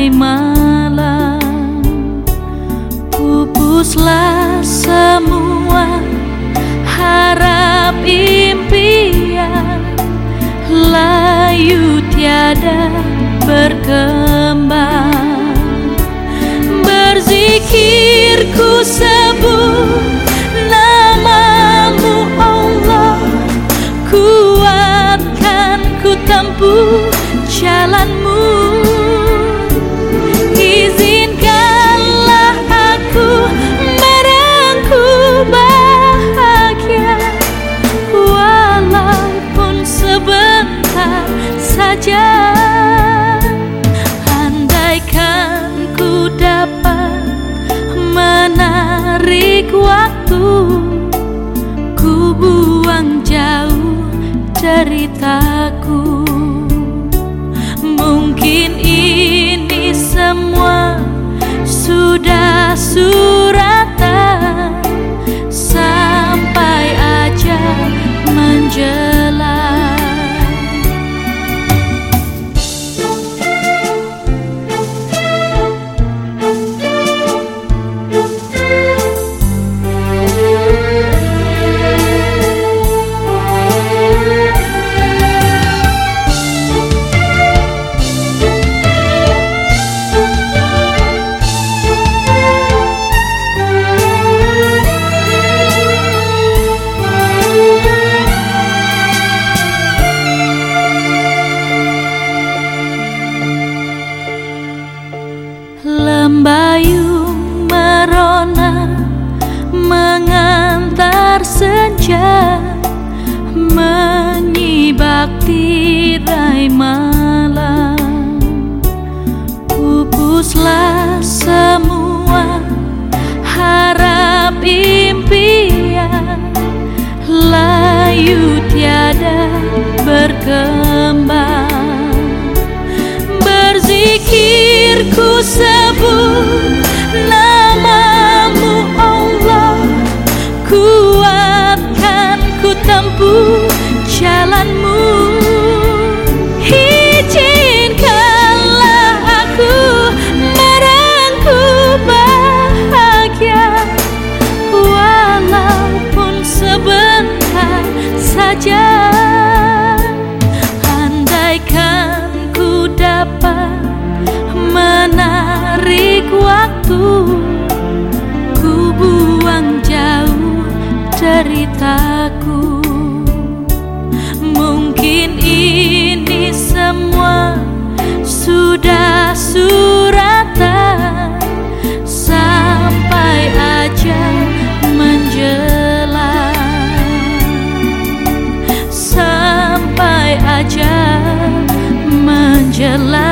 tirai malam. Pupuslah semua harap impian, layu tiada berkembang. Berzikirku sebut namamu Allah, kuatkan ku tempuh jalanmu. Izinkanlah aku merengku bahagia, walaupun sebentar saja. Andaikan ku dapat menarik waktu, ku buang jauh deritaku. Mungkin ini semua sudah suratan sampai ajal menjelang. Lembayung merona mengantar senja, menyibak tirai malam. Pupuslah semua harap impian, layu tiada berkembang. Berzikirku sebut namamu Allah, kuatkan ku tempuh jalanmu. Izinkanlah aku merengku bahagia, walaupun sebentar saja. Andaikan ku dapat menarik waktu, ku buang jauh deritaku. Mungkin ini semua sudah suratan sampai ajal menjelang, sampai ajal menjelang.